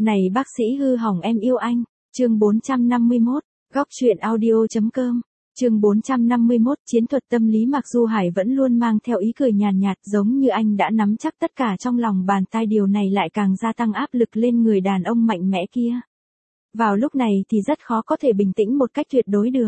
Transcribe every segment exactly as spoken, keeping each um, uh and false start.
Này bác sĩ hư hỏng em yêu anh. Chương bốn trăm năm mươi mốt, góc truyện audio.com. Chương bốn trăm năm mươi mốt, chiến thuật tâm lý. Mặc dù Hải vẫn luôn mang theo ý cười nhàn nhạt, giống như anh đã nắm chắc tất cả trong lòng bàn tay, điều này lại càng gia tăng áp lực lên người đàn ông mạnh mẽ kia. Vào lúc này thì rất khó có thể bình tĩnh một cách tuyệt đối được.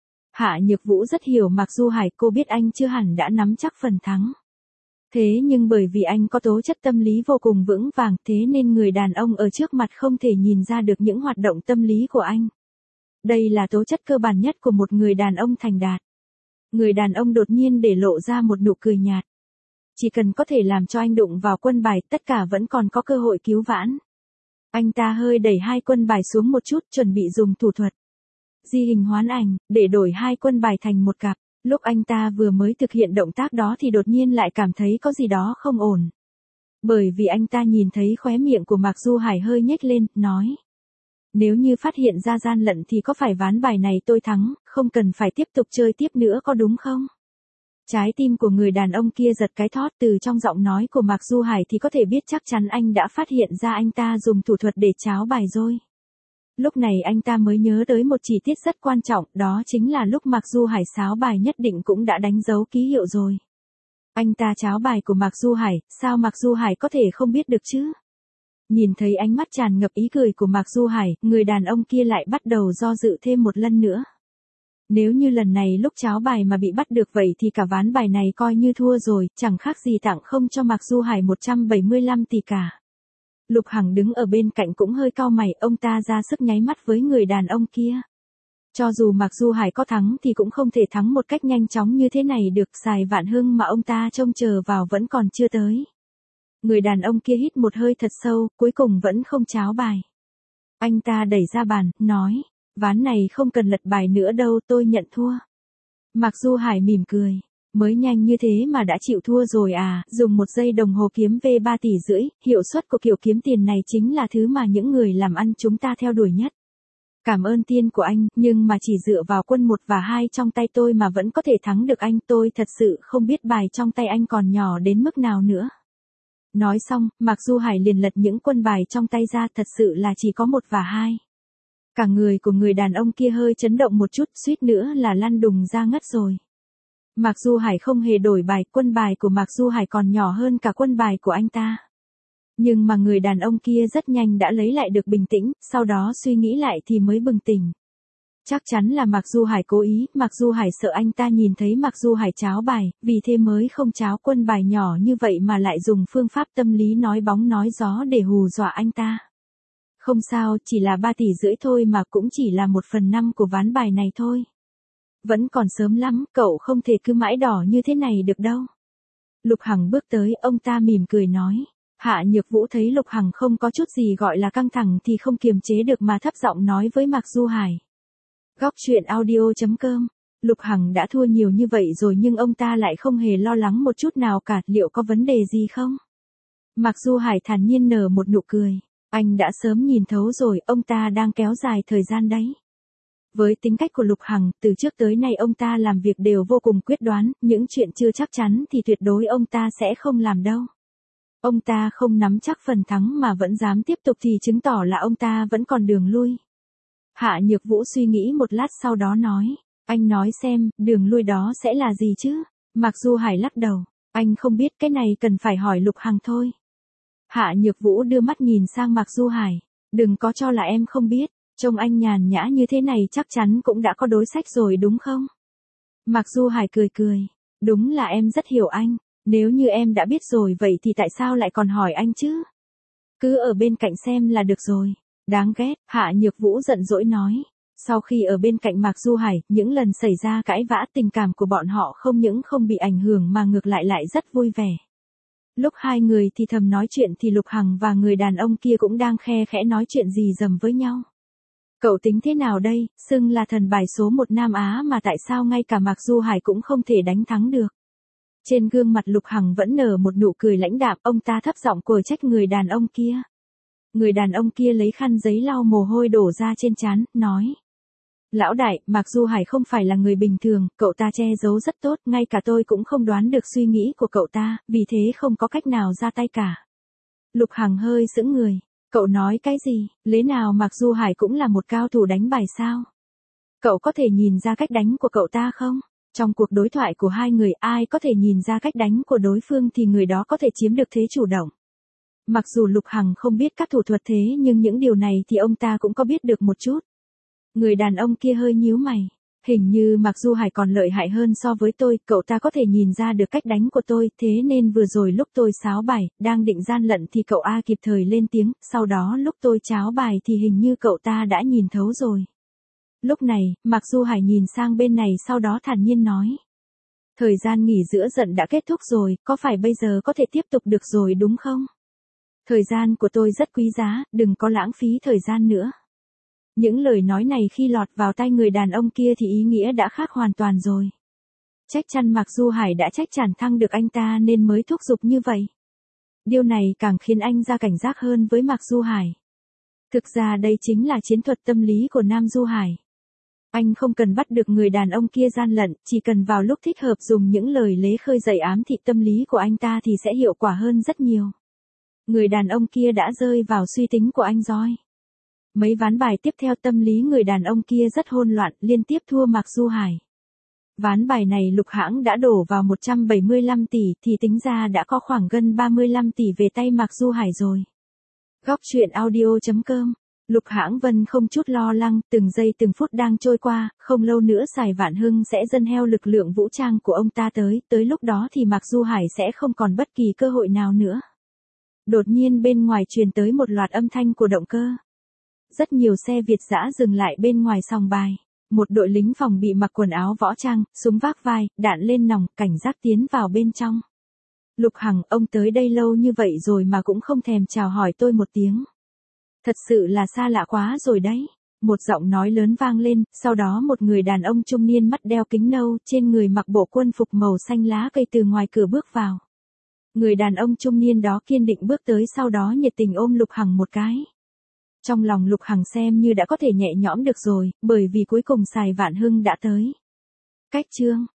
Hạ Nhược Vũ rất hiểu Mặc dù Hải, cô biết anh chưa hẳn đã nắm chắc phần thắng. Thế nhưng bởi vì anh có tố chất tâm lý vô cùng vững vàng, thế nên người đàn ông ở trước mặt không thể nhìn ra được những hoạt động tâm lý của anh. Đây là tố chất cơ bản nhất của một người đàn ông thành đạt. Người đàn ông đột nhiên để lộ ra một nụ cười nhạt. Chỉ cần có thể làm cho anh đụng vào quân bài, tất cả vẫn còn có cơ hội cứu vãn. Anh ta hơi đẩy hai quân bài xuống một chút, chuẩn bị dùng thủ thuật di hình hoán ảnh, để đổi hai quân bài thành một cặp. Lúc anh ta vừa mới thực hiện động tác đó thì đột nhiên lại cảm thấy có gì đó không ổn. Bởi vì anh ta nhìn thấy khóe miệng của Mạc Du Hải hơi nhếch lên, nói. Nếu như phát hiện ra gian lận thì có phải ván bài này tôi thắng, không cần phải tiếp tục chơi tiếp nữa có đúng không? Trái tim của người đàn ông kia giật cái thót, từ trong giọng nói của Mạc Du Hải thì có thể biết chắc chắn anh đã phát hiện ra anh ta dùng thủ thuật để tráo bài rồi. Lúc này anh ta mới nhớ tới một chi tiết rất quan trọng, đó chính là lúc Mạc Du Hải sáo bài nhất định cũng đã đánh dấu ký hiệu rồi. Anh ta tráo bài của Mạc Du Hải, sao Mạc Du Hải có thể không biết được chứ? Nhìn thấy ánh mắt tràn ngập ý cười của Mạc Du Hải, người đàn ông kia lại bắt đầu do dự thêm một lần nữa. Nếu như lần này lúc tráo bài mà bị bắt được vậy thì cả ván bài này coi như thua rồi, chẳng khác gì tặng không cho Mạc Du Hải một trăm bảy mươi lăm tỷ cả. Lục Hằng đứng ở bên cạnh cũng hơi cau mày, ông ta ra sức nháy mắt với người đàn ông kia. Cho dù Mạc Du Hải có thắng thì cũng không thể thắng một cách nhanh chóng như thế này được, Sài Vạn Hưng mà ông ta trông chờ vào vẫn còn chưa tới. Người đàn ông kia hít một hơi thật sâu, cuối cùng vẫn không tráo bài. Anh ta đẩy ra bàn, nói, ván này không cần lật bài nữa đâu, tôi nhận thua. Mạc Du Hải mỉm cười. Mới nhanh như thế mà đã chịu thua rồi à, dùng một giây đồng hồ kiếm về ba tỷ rưỡi, hiệu suất của kiểu kiếm tiền này chính là thứ mà những người làm ăn chúng ta theo đuổi nhất. Cảm ơn tiên của anh, nhưng mà chỉ dựa vào quân một và hai trong tay tôi mà vẫn có thể thắng được anh, tôi thật sự không biết bài trong tay anh còn nhỏ đến mức nào nữa. Nói xong, Mạc Du Hải liền lật những quân bài trong tay ra, thật sự là chỉ có một và hai. Cả người của người đàn ông kia hơi chấn động một chút, suýt nữa là lăn đùng ra ngất rồi. Mạc Du Hải không hề đổi bài, quân bài của Mạc Du Hải còn nhỏ hơn cả quân bài của anh ta. Nhưng mà người đàn ông kia rất nhanh đã lấy lại được bình tĩnh, sau đó suy nghĩ lại thì mới bừng tỉnh. Chắc chắn là Mạc Du Hải cố ý, Mạc Du Hải sợ anh ta nhìn thấy Mạc Du Hải tráo bài, vì thế mới không tráo quân bài nhỏ như vậy mà lại dùng phương pháp tâm lý nói bóng nói gió để hù dọa anh ta. Không sao, chỉ là ba tỷ rưỡi thôi mà cũng chỉ là một phần năm của ván bài này thôi. Vẫn còn sớm lắm, cậu không thể cứ mãi đỏ như thế này được đâu. Lục Hằng bước tới, ông ta mỉm cười nói. Hạ Nhược Vũ thấy Lục Hằng không có chút gì gọi là căng thẳng thì không kiềm chế được mà thấp giọng nói với Mạc Du Hải. Góc truyện audio.com. Lục Hằng đã thua nhiều như vậy rồi nhưng ông ta lại không hề lo lắng một chút nào cả, liệu có vấn đề gì không? Mạc Du Hải thản nhiên nở một nụ cười. Anh đã sớm nhìn thấu rồi, ông ta đang kéo dài thời gian đấy. Với tính cách của Lục Hằng, từ trước tới nay ông ta làm việc đều vô cùng quyết đoán, những chuyện chưa chắc chắn thì tuyệt đối ông ta sẽ không làm đâu. Ông ta không nắm chắc phần thắng mà vẫn dám tiếp tục thì chứng tỏ là ông ta vẫn còn đường lui. Hạ Nhược Vũ suy nghĩ một lát sau đó nói, anh nói xem, đường lui đó sẽ là gì chứ? Mạc Du Hải lắc đầu, anh không biết, cái này cần phải hỏi Lục Hằng thôi. Hạ Nhược Vũ đưa mắt nhìn sang Mạc Du Hải, đừng có cho là em không biết. Trông anh nhàn nhã như thế này chắc chắn cũng đã có đối sách rồi đúng không? Mạc Du Hải cười cười. Đúng là em rất hiểu anh. Nếu như em đã biết rồi vậy thì tại sao lại còn hỏi anh chứ? Cứ ở bên cạnh xem là được rồi. Đáng ghét, Hạ Nhược Vũ giận dỗi nói. Sau khi ở bên cạnh Mạc Du Hải, những lần xảy ra cãi vã tình cảm của bọn họ không những không bị ảnh hưởng mà ngược lại lại rất vui vẻ. Lúc hai người thì thầm nói chuyện thì Lục Hằng và người đàn ông kia cũng đang khe khẽ nói chuyện gì dầm với nhau. Cậu tính thế nào đây, xưng là thần bài số một Nam Á mà tại sao ngay cả Mạc Du Hải cũng không thể đánh thắng được. Trên gương mặt Lục Hằng vẫn nở một nụ cười lãnh đạm, ông ta thấp giọng quở trách người đàn ông kia. Người đàn ông kia lấy khăn giấy lau mồ hôi đổ ra trên trán, nói. Lão đại, Mạc Du Hải không phải là người bình thường, cậu ta che giấu rất tốt, ngay cả tôi cũng không đoán được suy nghĩ của cậu ta, vì thế không có cách nào ra tay cả. Lục Hằng hơi sững người. Cậu nói cái gì, lẽ nào Mạc Du Hải cũng là một cao thủ đánh bài sao? Cậu có thể nhìn ra cách đánh của cậu ta không? Trong cuộc đối thoại của hai người ai có thể nhìn ra cách đánh của đối phương thì người đó có thể chiếm được thế chủ động. Mặc dù Lục Hằng không biết các thủ thuật thế nhưng những điều này thì ông ta cũng có biết được một chút. Người đàn ông kia hơi nhíu mày. Hình như Mạc Du Hải còn lợi hại hơn so với tôi, cậu ta có thể nhìn ra được cách đánh của tôi, thế nên vừa rồi lúc tôi sáo bài, đang định gian lận thì cậu A kịp thời lên tiếng, sau đó lúc tôi cháo bài thì hình như cậu ta đã nhìn thấu rồi. Lúc này, Mạc Du Hải nhìn sang bên này sau đó thản nhiên nói. Thời gian nghỉ giữa giận đã kết thúc rồi, có phải bây giờ có thể tiếp tục được rồi đúng không? Thời gian của tôi rất quý giá, đừng có lãng phí thời gian nữa. Những lời nói này khi lọt vào tai người đàn ông kia thì ý nghĩa đã khác hoàn toàn rồi. Chắc chắn Mạc Du Hải đã trách chản thăng được anh ta nên mới thúc giục như vậy. Điều này càng khiến anh ra cảnh giác hơn với Mạc Du Hải. Thực ra đây chính là chiến thuật tâm lý của Nam Du Hải. Anh không cần bắt được người đàn ông kia gian lận, chỉ cần vào lúc thích hợp dùng những lời lế khơi dậy ám thị tâm lý của anh ta thì sẽ hiệu quả hơn rất nhiều. Người đàn ông kia đã rơi vào suy tính của anh rồi. Mấy ván bài tiếp theo tâm lý người đàn ông kia rất hỗn loạn, liên tiếp thua Mạc Du Hải. Ván bài này Lục Hãng đã đổ vào một trăm bảy mươi lăm tỷ thì tính ra đã có khoảng gần ba mươi lăm tỷ về tay Mạc Du Hải rồi. Góc truyện audio chấm com. Lục Hãng Vân không chút lo lắng, từng giây từng phút đang trôi qua, không lâu nữa Sài Vạn Hưng sẽ dâng heo lực lượng vũ trang của ông ta tới, tới lúc đó thì Mạc Du Hải sẽ không còn bất kỳ cơ hội nào nữa. Đột nhiên bên ngoài truyền tới một loạt âm thanh của động cơ. Rất nhiều xe Việt dã dừng lại bên ngoài sòng bài. Một đội lính phòng bị mặc quần áo võ trang, súng vác vai, đạn lên nòng, cảnh giác tiến vào bên trong. Lục Hằng, ông tới đây lâu như vậy rồi mà cũng không thèm chào hỏi tôi một tiếng. Thật sự là xa lạ quá rồi đấy. Một giọng nói lớn vang lên, sau đó một người đàn ông trung niên mắt đeo kính nâu, trên người mặc bộ quân phục màu xanh lá cây từ ngoài cửa bước vào. Người đàn ông trung niên đó kiên định bước tới sau đó nhiệt tình ôm Lục Hằng một cái. Trong lòng Lục Hằng xem như đã có thể nhẹ nhõm được rồi, bởi vì cuối cùng Sài Vạn Hưng đã tới. Cách chương